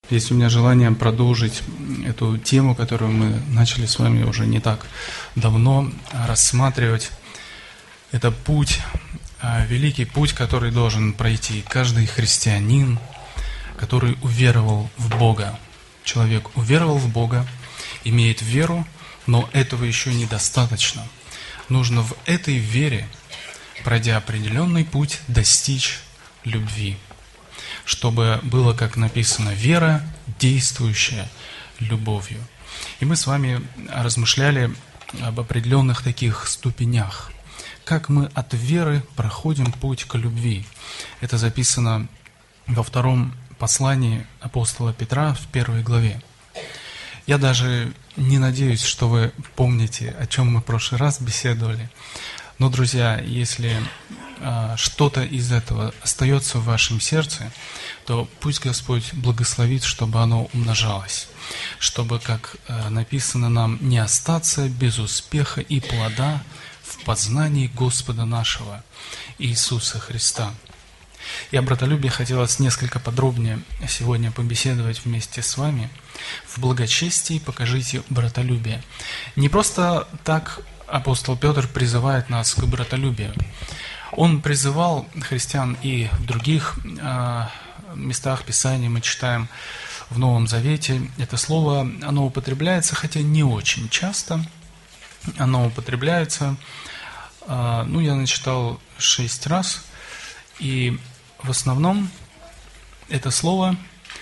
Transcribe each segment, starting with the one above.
Есть у меня желание продолжить эту тему, которую мы начали с вами уже не так давно рассматривать. Это путь, великий путь, который должен пройти каждый христианин, который уверовал в Бога. Человек уверовал в Бога, имеет веру, но этого еще недостаточно. Нужно в этой вере, пройдя определенный путь, достичь любви. Чтобы было, как написано, вера, действующая любовью. И мы с вами размышляли об определенных таких ступенях. Как мы от веры проходим путь к любви. Это записано во втором послании апостола Петра в 1 главе. Я даже не надеюсь, что вы помните, о чем мы в прошлый раз беседовали. Но, друзья, если что-то из этого остается в вашем сердце, то пусть Господь благословит, чтобы оно умножалось, чтобы, как написано нам, не остаться без успеха и плода в познании Господа нашего Иисуса Христа. И о братолюбии хотелось несколько подробнее сегодня побеседовать вместе с вами. В благочестии покажите братолюбие. Не просто так апостол Петр призывает нас к братолюбию. Он призывал христиан и в других местах Писания, мы читаем в Новом Завете. Это слово, оно употребляется, хотя не очень часто. Оно употребляется, я начитал 6 раз. И в основном это слово,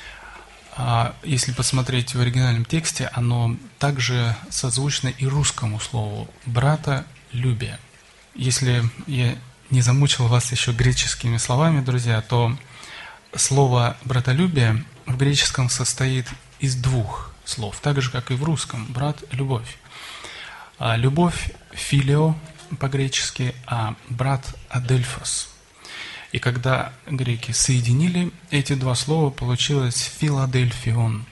если посмотреть в оригинальном тексте, оно также созвучно и русскому слову «братолюбие». Если я не замучил вас еще греческими словами, друзья, то слово «братолюбие» в греческом состоит из 2 слов, так же, как и в русском «брат» — «любовь». Любовь — «филио» по-гречески, а брат — «адельфос». И когда греки соединили эти 2 слова, получилось «филадельфион».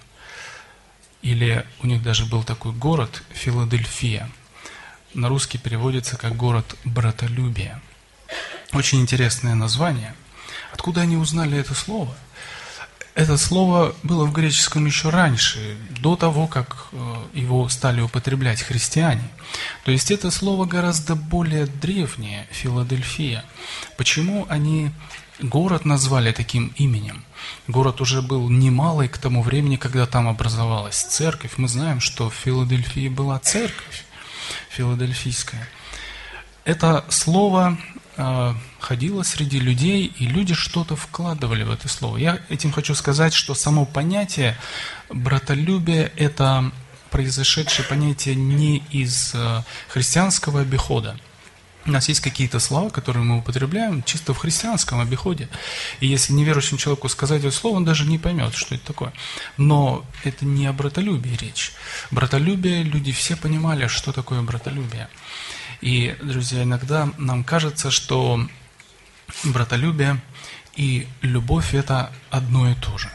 Или у них даже был такой город Филадельфия. На русский переводится как «город братолюбия». Очень интересное название. Откуда они узнали это слово? Это слово было в греческом еще раньше, до того, как его стали употреблять христиане. То есть это слово гораздо более древнее, Филадельфия. Почему они город назвали таким именем? Город уже был немалый к тому времени, когда там образовалась церковь. Мы знаем, что в Филадельфии была церковь филадельфийская. Это слово ходило среди людей, и люди что-то вкладывали в это слово. Я этим хочу сказать, что само понятие братолюбия – это произошедшее понятие не из христианского обихода. У нас есть какие-то слова, которые мы употребляем чисто в христианском обиходе. И если неверующему человеку сказать это слово, он даже не поймет, что это такое. Но это не о братолюбии речь. Братолюбие, люди все понимали, что такое братолюбие. И, друзья, иногда нам кажется, что братолюбие и любовь – это одно и то же.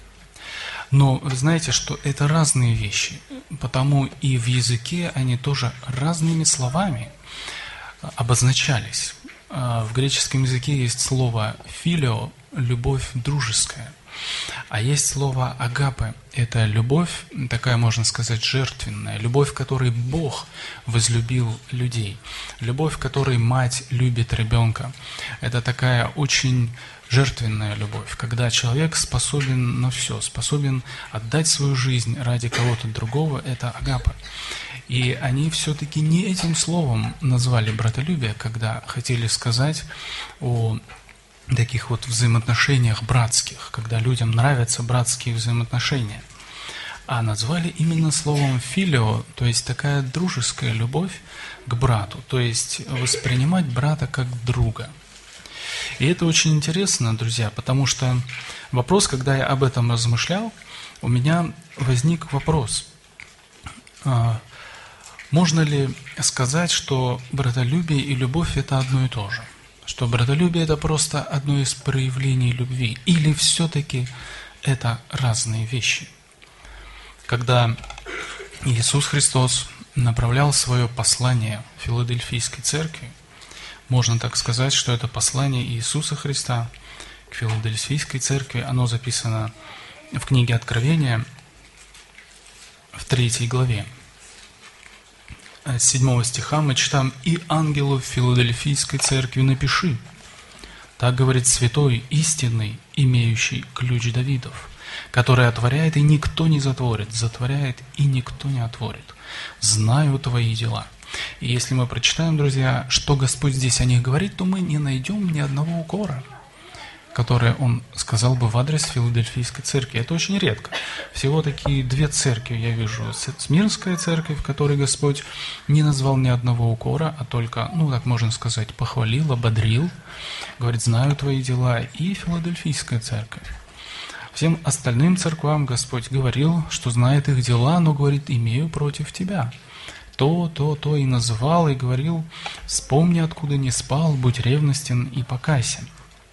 Но вы знаете, что это разные вещи, потому и в языке они тоже разными словами обозначались. В греческом языке есть слово «филио» – любовь дружеская. А есть слово «агапе» – это любовь, такая, можно сказать, жертвенная, любовь, в которой Бог возлюбил людей, любовь, в которой мать любит ребенка. Это такая очень жертвенная любовь, когда человек способен на все, способен отдать свою жизнь ради кого-то другого, это агапе. И они все-таки не этим словом назвали братолюбие, когда хотели сказать о таких вот взаимоотношениях братских, когда людям нравятся братские взаимоотношения. А назвали именно словом «филио», то есть такая дружеская любовь к брату, то есть воспринимать брата как друга. И это очень интересно, друзья, потому что вопрос, когда я об этом размышлял, у меня возник вопрос. Можно ли сказать, что братолюбие и любовь – это одно и то же? Что братолюбие – это просто одно из проявлений любви? Или все-таки это разные вещи? Когда Иисус Христос направлял свое послание Филадельфийской церкви, можно так сказать, что это послание Иисуса Христа к Филадельфийской церкви, оно записано в книге Откровения, в 3 главе, с 7 стиха мы читаем: «И ангелу Филадельфийской церкви напиши, так говорит святой, истинный, имеющий ключ Давидов, который отворяет, и никто не затворит, затворяет, и никто не отворит. Знаю твои дела». И если мы прочитаем, друзья, что Господь здесь о них говорит, то мы не найдем ни одного укора, который Он сказал бы в адрес Филадельфийской церкви. Это очень редко. Всего такие 2 церкви я вижу. Смирнская церковь, в которой Господь не назвал ни одного укора, а только, так можно сказать, похвалил, ободрил, говорит: «Знаю твои дела», и Филадельфийская церковь. Всем остальным церквам Господь говорил, что знает их дела, но говорит: «Имею против тебя». То и называл, и говорил: «Вспомни, откуда не спал, будь ревностен и покайся».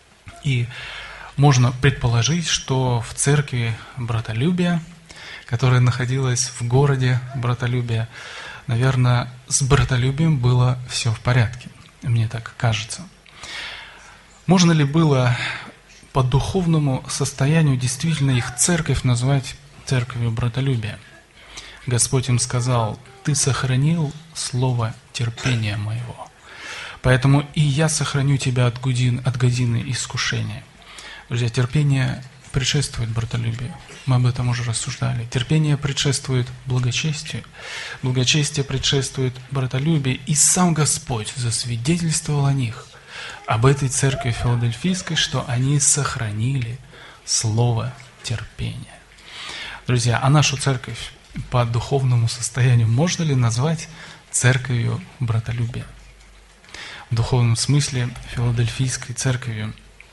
И можно предположить, что в церкви Братолюбия, которая находилась в городе Братолюбия, наверное, с братолюбием было все в порядке. Мне так кажется. Можно ли было по духовному состоянию действительно их церковь назвать церковью братолюбия? Господь им сказал: «Ты сохранил слово терпения моего, поэтому и я сохраню тебя от годины искушения». Друзья, терпение предшествует братолюбию. Мы об этом уже рассуждали. Терпение предшествует благочестию. Благочестие предшествует братолюбию. И сам Господь засвидетельствовал о них, об этой церкви Филадельфийской, что они сохранили слово терпения. Друзья, а нашу церковь по духовному состоянию можно ли назвать церковью братолюбия? В духовном смысле Филадельфийской церковью.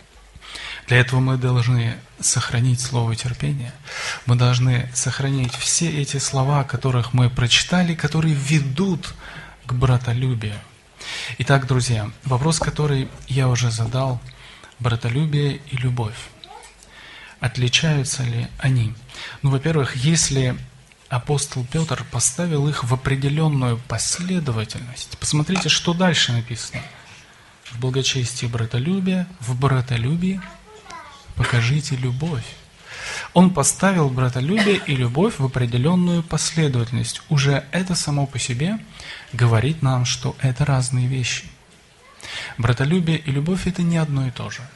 Для этого мы должны сохранить слово терпения. Мы должны сохранить все эти слова, которых мы прочитали, которые ведут к братолюбию. Итак, друзья, вопрос, который я уже задал: братолюбие и любовь. Отличаются ли они? Во-первых, если апостол Петр поставил их в определенную последовательность, посмотрите, что дальше написано. В благочестии братолюбие, в братолюбии покажите любовь. Он поставил братолюбие и любовь в определенную последовательность. Уже это само по себе говорит нам, что это разные вещи. Братолюбие и любовь – это не одно и то же.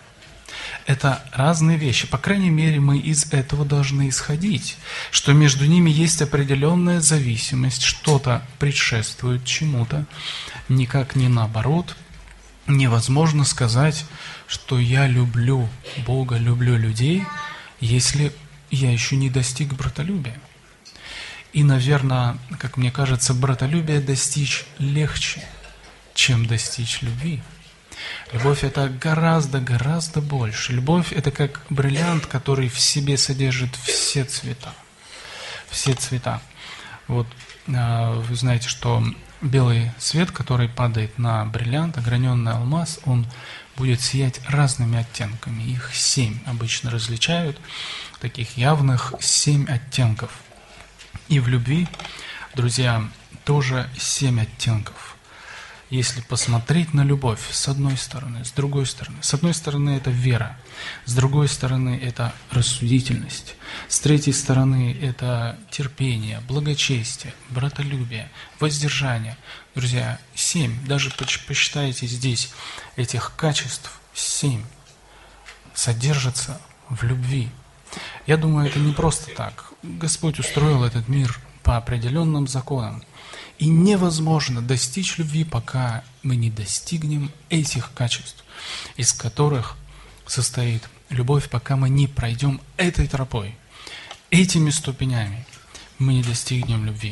Это разные вещи. По крайней мере, мы из этого должны исходить, что между ними есть определенная зависимость, что-то предшествует чему-то, никак не наоборот. Невозможно сказать, что я люблю Бога, люблю людей, если я еще не достиг братолюбия. И, наверное, как мне кажется, братолюбие достичь легче, чем достичь любви. Любовь – это гораздо больше. Любовь – это как бриллиант, который в себе содержит все цвета. Все цвета. Вот вы знаете, что белый свет, который падает на бриллиант, ограненный алмаз, он будет сиять разными оттенками. Их 7 обычно различают, таких явных 7 оттенков. И в любви, друзья, тоже 7 оттенков. Если посмотреть на любовь с одной стороны, с другой стороны. С одной стороны это вера, с другой стороны это рассудительность, с третьей стороны это терпение, благочестие, братолюбие, воздержание. Друзья, 7, даже посчитайте здесь этих качеств, 7 содержатся в любви. Я думаю, это не просто так. Господь устроил этот мир по определенным законам. И невозможно достичь любви, пока мы не достигнем этих качеств, из которых состоит любовь, пока мы не пройдем этой тропой, этими ступенями, мы не достигнем любви.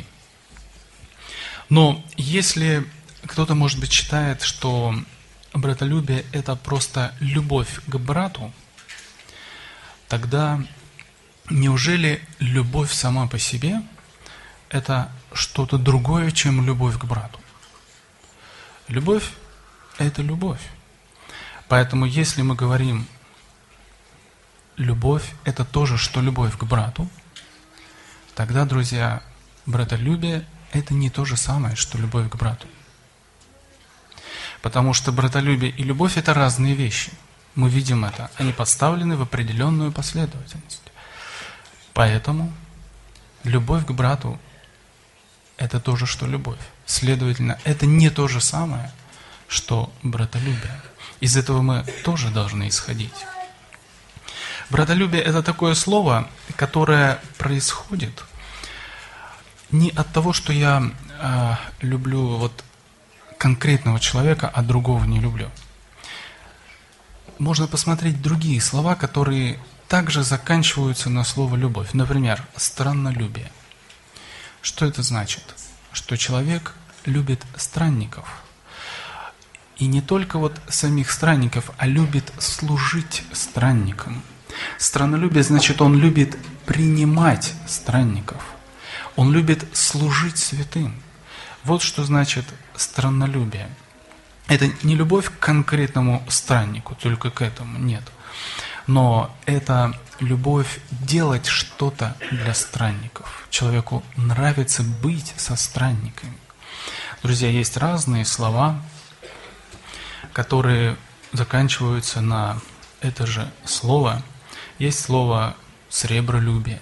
Но если кто-то, может быть, считает, что братолюбие – это просто любовь к брату, тогда неужели любовь сама по себе – это что-то другое, чем любовь к брату? Любовь – это любовь. Поэтому если мы говорим, любовь – это то же, что любовь к брату, тогда, друзья, братолюбие – это не то же самое, что любовь к брату. Потому что братолюбие и любовь – это разные вещи. Мы видим это. Они поставлены в определенную последовательность. Поэтому любовь к брату – это то же, что любовь. Следовательно, это не то же самое, что братолюбие. Из этого мы тоже должны исходить. Братолюбие – это такое слово, которое происходит не от того, что я люблю вот конкретного человека, а другого не люблю. Можно посмотреть другие слова, которые также заканчиваются на слово «любовь». Например, страннолюбие. Что это значит? Что человек любит странников. И не только вот самих странников, а любит служить странникам. Страннолюбие значит, он любит принимать странников. Он любит служить святым. Вот что значит страннолюбие. Это не любовь к конкретному страннику, только к этому, нет. Но это любовь делать что-то для странников. Человеку нравится быть со странниками. Друзья, есть разные слова, которые заканчиваются на это же слово. Есть слово «сребролюбие».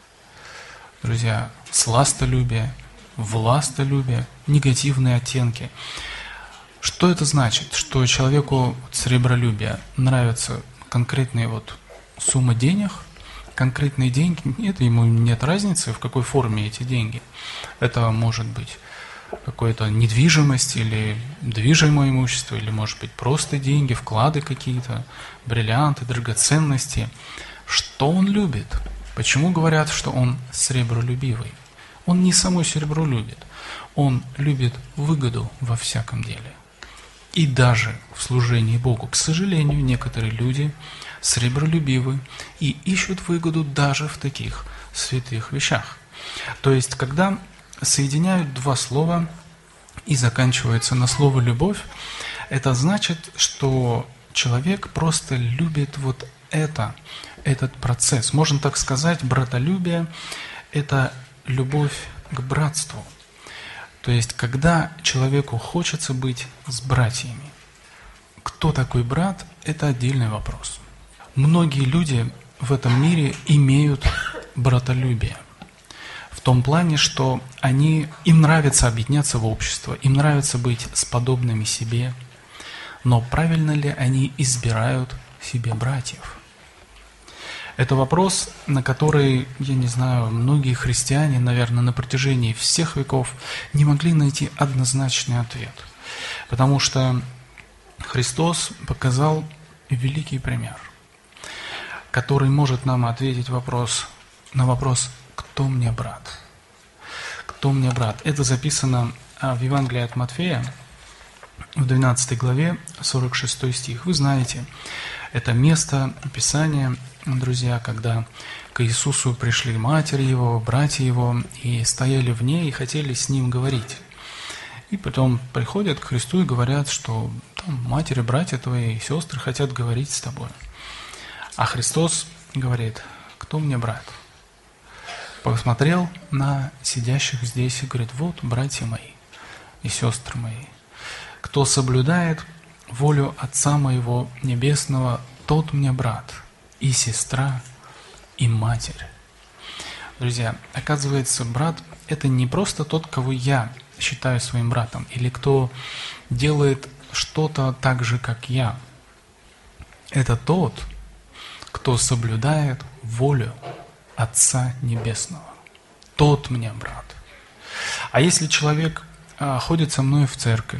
Друзья, сластолюбие, властолюбие, негативные оттенки. Что это значит? Что человеку сребролюбие нравится конкретная вот сумма денег, конкретные деньги, нет, ему нет разницы, в какой форме эти деньги. Это может быть какая-то недвижимость или движимое имущество, или может быть просто деньги, вклады какие-то, бриллианты, драгоценности. Что он любит? Почему говорят, что он сребролюбивый? Он не само серебро любит, он любит выгоду во всяком деле. И даже в служении Богу. К сожалению, некоторые люди сребролюбивы и ищут выгоду даже в таких святых вещах. То есть, когда соединяют два слова и заканчивается на слово «любовь», это значит, что человек просто любит вот этот процесс. Можно так сказать, братолюбие – это любовь к братству. То есть, когда человеку хочется быть с братьями. Кто такой брат – это отдельный вопрос. Многие люди в этом мире имеют братолюбие. В том плане, что им нравится объединяться в общество, им нравится быть с подобными себе. Но правильно ли они избирают себе братьев? Это вопрос, на который, я не знаю, многие христиане, наверное, на протяжении всех веков не могли найти однозначный ответ. Потому что Христос показал великий пример, который может нам ответить на вопрос «Кто мне брат?». «Кто мне брат?». Это записано в Евангелии от Матфея, в 12 главе, 46 стих. Вы знаете, это место Писания, друзья, когда к Иисусу пришли матери Его, братья Его, и стояли вне, и хотели с Ним говорить. И потом приходят к Христу и говорят, что там матери, братья твои и сестры хотят говорить с тобой. А Христос говорит: «Кто мне брат?» Посмотрел на сидящих здесь и говорит: «Вот братья мои и сестры мои. Кто соблюдает волю Отца моего Небесного, тот мне брат, и сестра, и матерь». Друзья, оказывается, брат – это не просто тот, кого я считаю своим братом, или кто делает что-то так же, как я. Это тот, кто соблюдает волю Отца Небесного. Тот мне брат. А если человек ходит со мной в церковь,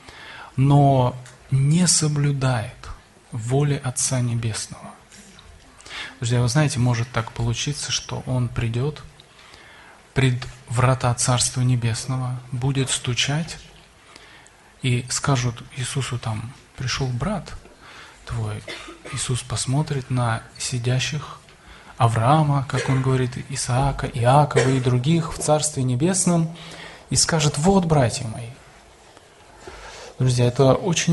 но не соблюдает воли Отца Небесного, друзья, вы знаете, может так получиться, что он придет пред врата Царства Небесного, будет стучать, и скажут Иисусу там: «Пришел брат твой». Иисус посмотрит на сидящих Авраама, как он говорит, Исаака, Иакова и других в Царстве Небесном, и скажет: «Вот, братья мои». Друзья, это очень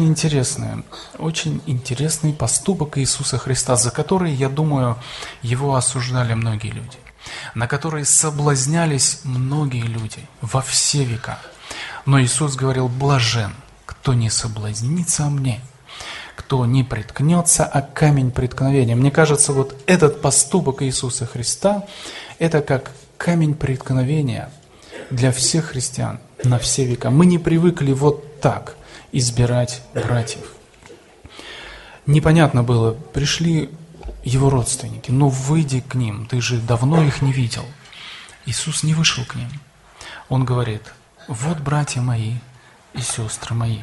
интересный поступок Иисуса Христа, за который, я думаю, Его осуждали многие люди, на который соблазнялись многие люди во все века. Но Иисус говорил: «Блажен, кто не соблазнится о мне, кто не приткнется, а камень преткновения. Мне кажется, вот этот поступок Иисуса Христа, это как камень преткновения для всех христиан на все века. Мы не привыкли вот так избирать братьев. Непонятно было, пришли его родственники, ну выйди к ним, ты же давно их не видел. Иисус не вышел к ним. Он говорит: вот братья мои и сестры мои.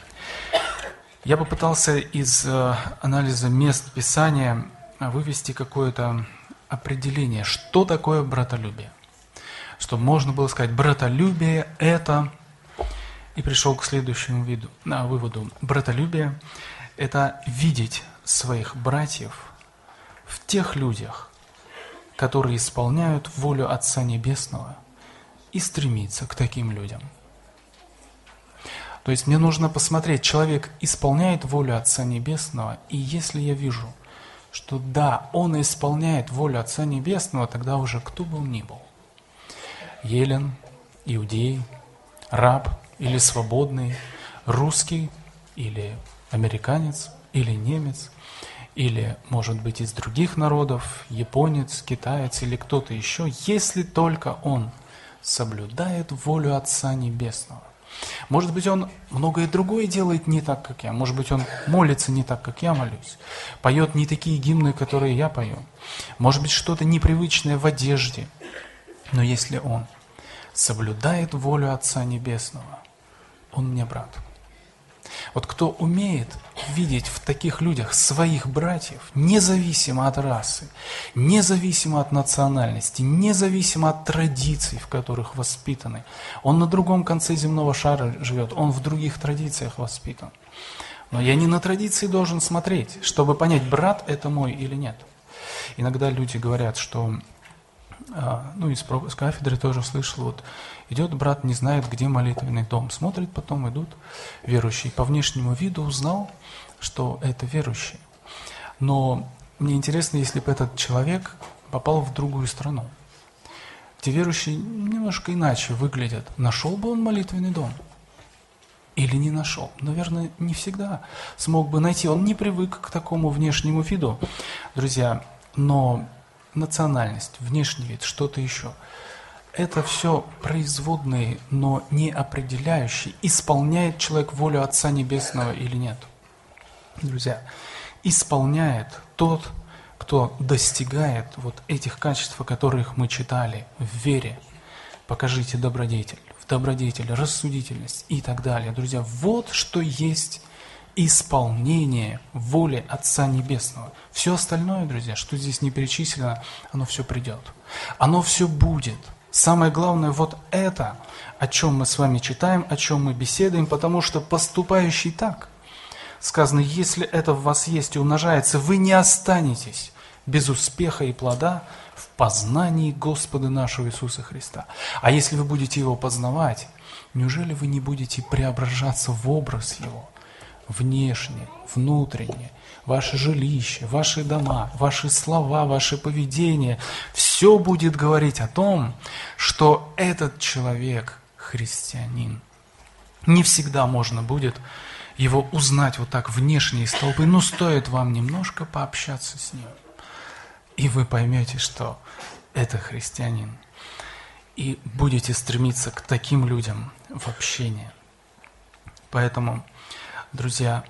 Я попытался из анализа мест Писания вывести какое-то определение, что такое братолюбие. Чтобы можно было сказать, братолюбие это, и пришел к следующему выводу. Братолюбие это видеть своих братьев в тех людях, которые исполняют волю Отца Небесного, и стремиться к таким людям. То есть мне нужно посмотреть, человек исполняет волю Отца Небесного, и если я вижу, что да, он исполняет волю Отца Небесного, тогда уже кто бы он ни был. Елен, иудей, раб или свободный, русский или американец или немец, или, может быть, из других народов, японец, китаец или кто-то еще, если только он соблюдает волю Отца Небесного. Может быть, он многое другое делает не так, как я. Может быть, он молится не так, как я молюсь. Поет не такие гимны, которые я пою. Может быть, что-то непривычное в одежде. Но если он соблюдает волю Отца Небесного, он мне брат. Вот кто умеет видеть в таких людях своих братьев, независимо от расы, независимо от национальности, независимо от традиций, в которых воспитаны. Он на другом конце земного шара живет, он в других традициях воспитан. Но я не на традиции должен смотреть, чтобы понять, брат это мой или нет. Иногда люди говорят, что, из кафедры тоже слышал, вот идет брат, не знает, где молитвенный дом. Смотрит, потом идут верующие. По внешнему виду узнал, что это верующие. Но мне интересно, если бы этот человек попал в другую страну, где верующие немножко иначе выглядят, нашел бы он молитвенный дом? Или не нашел? Наверное, не всегда смог бы найти. Он не привык к такому внешнему виду. Друзья, но национальность, внешний вид, что-то еще – это все производные, но не определяющие, исполняет человек волю Отца Небесного или нет. Друзья, исполняет тот, кто достигает вот этих качеств, о которых мы читали, в вере. Покажите добродетель, в добродетели, рассудительность и так далее. Друзья, вот что есть исполнение воли Отца Небесного. Все остальное, друзья, что здесь не перечислено, оно все придет. Оно все будет. Самое главное вот это, о чем мы с вами читаем, о чем мы беседуем, потому что поступающий так, сказано, если это в вас есть и умножается, вы не останетесь без успеха и плода в познании Господа нашего Иисуса Христа. А если вы будете Его познавать, неужели вы не будете преображаться в образ Его? Внешне, внутренне, ваше жилище, ваши дома, ваши слова, ваше поведение, все будет говорить о том, что этот человек христианин. Не всегда можно будет его узнать вот так внешне из толпы, но стоит вам немножко пообщаться с ним, и вы поймете, что это христианин. И будете стремиться к таким людям в общении. Поэтому, друзья,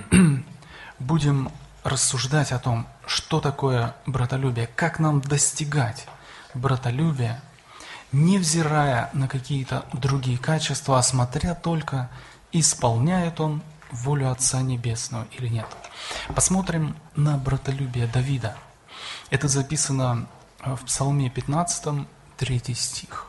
будем рассуждать о том, что такое братолюбие, как нам достигать братолюбия, невзирая на какие-то другие качества, а смотря только, исполняет он волю Отца Небесного или нет. Посмотрим на братолюбие Давида. Это записано в Псалме 15, 3 стих.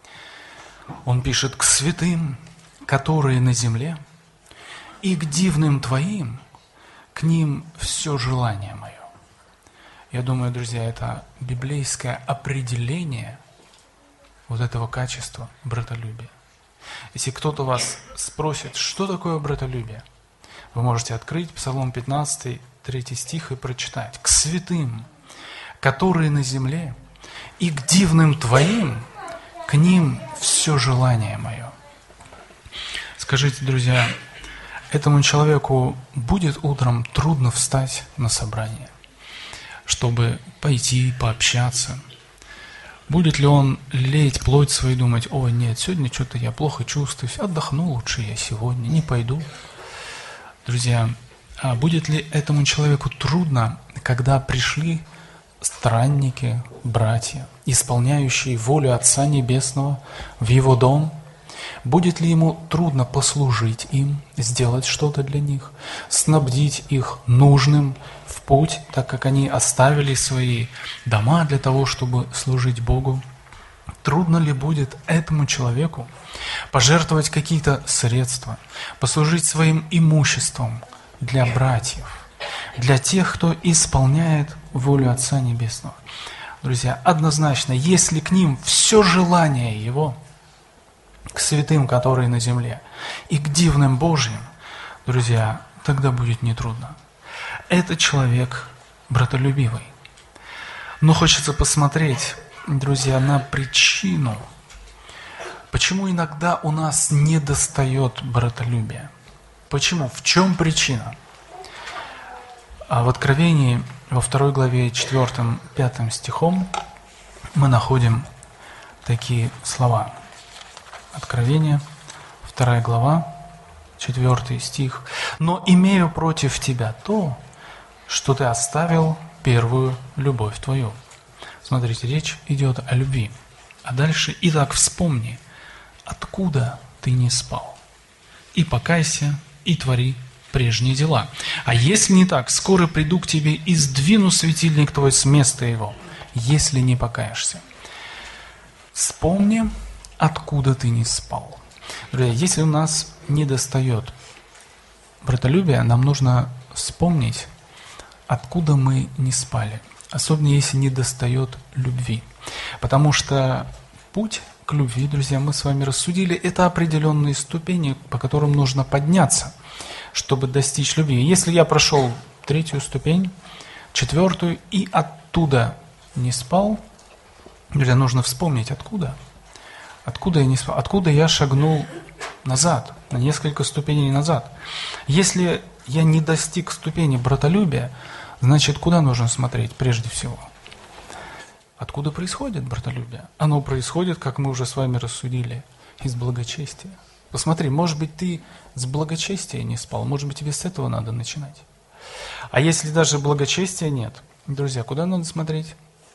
Он пишет: «К святым, которые на земле, и к дивным Твоим, к ним все желание мое». Я думаю, друзья, это библейское определение вот этого качества братолюбия. Если кто-то вас спросит, что такое братолюбие, вы можете открыть Псалом 15, 3 стих и прочитать: «К святым, которые на земле, и к дивным Твоим, к ним все желание мое». Скажите, друзья, этому человеку будет утром трудно встать на собрание, чтобы пойти пообщаться? Будет ли он лелеять плоть свою и думать: «Ой, нет, сегодня что-то я плохо чувствуюсь, отдохну лучше я сегодня, не пойду». Друзья, а будет ли этому человеку трудно, когда пришли странники, братья, исполняющие волю Отца Небесного в его дом? Будет ли ему трудно послужить им, сделать что-то для них, снабдить их нужным в путь, так как они оставили свои дома для того, чтобы служить Богу? Трудно ли будет этому человеку пожертвовать какие-то средства, послужить своим имуществом для братьев, для тех, кто исполняет волю Отца Небесного? Друзья, однозначно, если к ним все желание его, к святым, которые на земле, и к дивным Божьим, друзья, тогда будет нетрудно. Это человек братолюбивый. Но хочется посмотреть, друзья, на причину, почему иногда у нас недостает братолюбия. Почему? В чем причина? А в Откровении, во 2 главе 4-5 стихом мы находим такие слова. Откровение, 2 глава, 4 стих. «Но имею против тебя то, что ты оставил первую любовь твою». Смотрите, речь идет о любви. А дальше: «Итак, вспомни, откуда ты не спал, и покайся, и твори прежние дела. А если не так, скоро приду к тебе и сдвину светильник твой с места его, если не покаешься». Вспомни, откуда ты не спал. Друзья, если у нас недостает братолюбия, нам нужно вспомнить, откуда мы не спали. Особенно если недостает любви. Потому что путь к любви, друзья, мы с вами рассудили, это определенные ступени, по которым нужно подняться, чтобы достичь любви. Если я прошел 3-ю ступень, 4-ю и оттуда не спал, друзья, нужно вспомнить, откуда. Откуда я не спал? Откуда я шагнул назад, на несколько ступеней назад? Если я не достиг ступени братолюбия, значит, куда нужно смотреть прежде всего? Откуда происходит братолюбие? Оно происходит, как мы уже с вами рассудили, из благочестия. Посмотри, может быть, ты с благочестия не спал, может быть, тебе с этого надо начинать. А если даже благочестия нет, друзья, куда надо смотреть?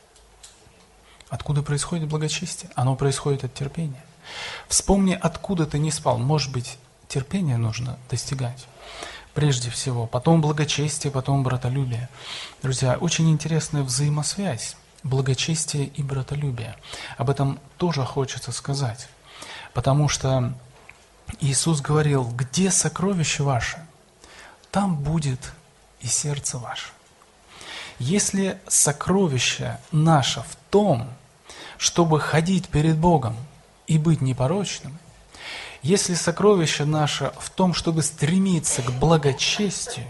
Откуда происходит благочестие? Оно происходит от терпения. Вспомни, откуда ты не спал. Может быть, терпение нужно достигать прежде всего, потом благочестие, потом братолюбие. Друзья, очень интересная взаимосвязь благочестия и братолюбия. Об этом тоже хочется сказать. Потому что Иисус говорил: где сокровище ваше, там будет и сердце ваше. Если сокровище наше в том, чтобы ходить перед Богом и быть непорочным, если сокровище наше в том, чтобы стремиться к благочестию,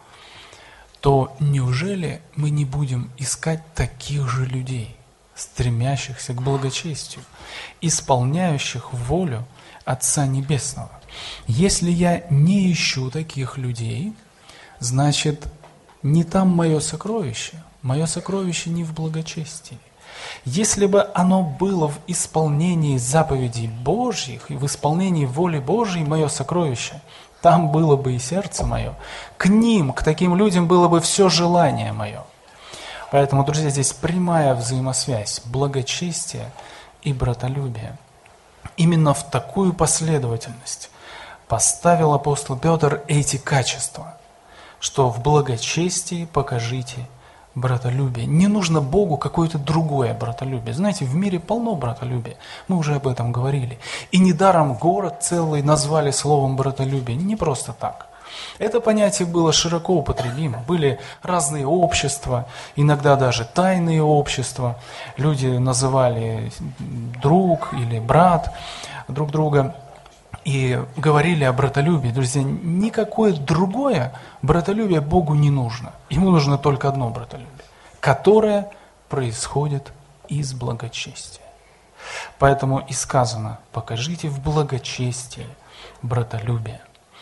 то неужели мы не будем искать таких же людей, стремящихся к благочестию, исполняющих волю Отца Небесного? Если я не ищу таких людей, значит, не там мое сокровище не в благочестии. Если бы оно было в исполнении заповедей Божьих и в исполнении воли Божьей, мое сокровище, там было бы и сердце мое. К ним, к таким людям было бы все желание мое. Поэтому, друзья, здесь прямая взаимосвязь благочестия и братолюбия. Именно в такую последовательность поставил апостол Петр эти качества, что в благочестии покажите братолюбие. Не нужно Богу какое-то другое братолюбие. Знаете, в мире полно братолюбия. Мы уже об этом говорили. И недаром город целый назвали словом братолюбие. Не просто так. Это понятие было широко употребимо. Были разные общества, иногда даже тайные общества. Люди называли друг или брат друг друга и говорили о братолюбии. Друзья, никакое другое братолюбие Богу не нужно. Ему нужно только одно братолюбие, которое происходит из благочестия. Поэтому и сказано: покажите в благочестии братолюбие.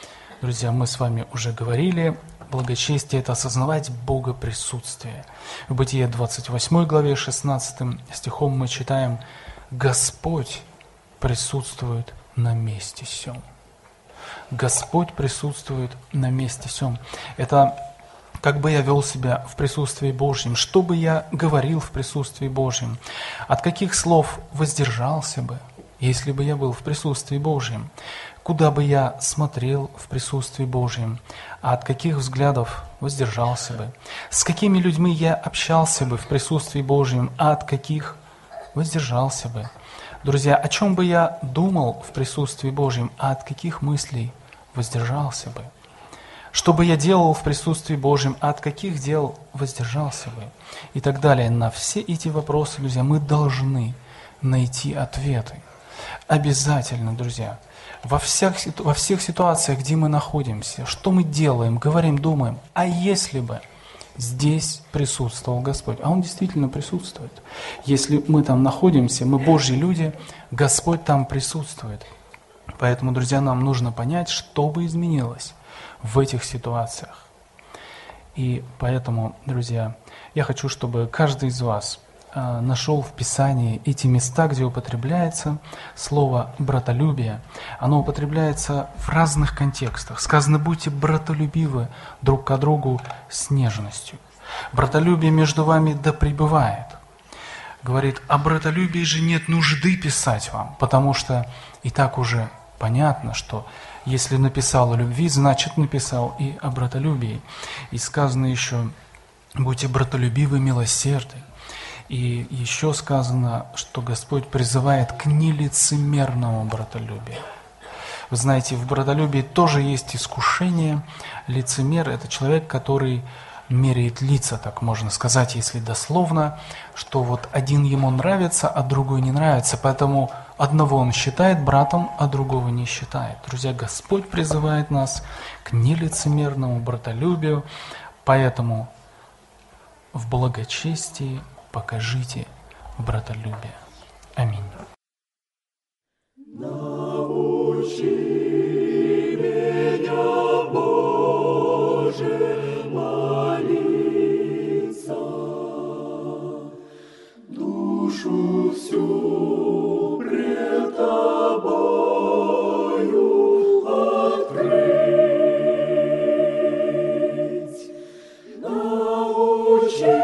Друзья, мы с вами уже говорили, благочестие – это осознавать Бога присутствие. В Бытие 28 главе 16 стихом мы читаем: «Господь присутствует на месте сем». Господь присутствует на месте сем. Это как бы я вел себя в присутствии Божьем, что бы я говорил в присутствии Божьем, от каких слов воздержался бы, если бы я был в присутствии Божьем, куда бы я смотрел в присутствии Божьем, а от каких взглядов воздержался бы, с какими людьми я общался бы в присутствии Божьем, а от каких воздержался бы. Друзья, о чем бы я думал в присутствии Божьем, а от каких мыслей воздержался бы. Что бы я делал в присутствии Божьем, а от каких дел воздержался бы. И так далее. На все эти вопросы, друзья, мы должны найти ответы. Обязательно, друзья. Во всех ситуациях, где мы находимся, что мы делаем, говорим, думаем, а если бы здесь присутствовал Господь, а Он действительно присутствует. Если мы там находимся, мы Божьи люди, Господь там присутствует. Поэтому, друзья, нам нужно понять, что бы изменилось в этих ситуациях. И поэтому, друзья, я хочу, чтобы каждый из вас нашел в Писании эти места, где употребляется слово «братолюбие». Оно употребляется в разных контекстах. Сказано: «Будьте братолюбивы друг к другу с нежностью». «Братолюбие между вами да пребывает». Говорит: о братолюбии же нет нужды писать вам, потому что и так уже понятно, что если написал о любви, значит написал и о братолюбии. И сказано еще: «Будьте братолюбивы, милосердны». И еще сказано, что Господь призывает к нелицемерному братолюбию. Вы знаете, в братолюбии тоже есть искушение. Лицемер – это человек, который меряет лица, так можно сказать, если дословно, что вот один ему нравится, а другой не нравится, поэтому одного он считает братом, а другого не считает. Друзья, Господь призывает нас к нелицемерному братолюбию, поэтому в благочестии покажите братолюбие. Аминь. Научи меня, Боже, молиться, душу всю пред Тобою открыть. Научи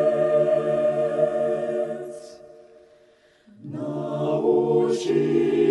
Научи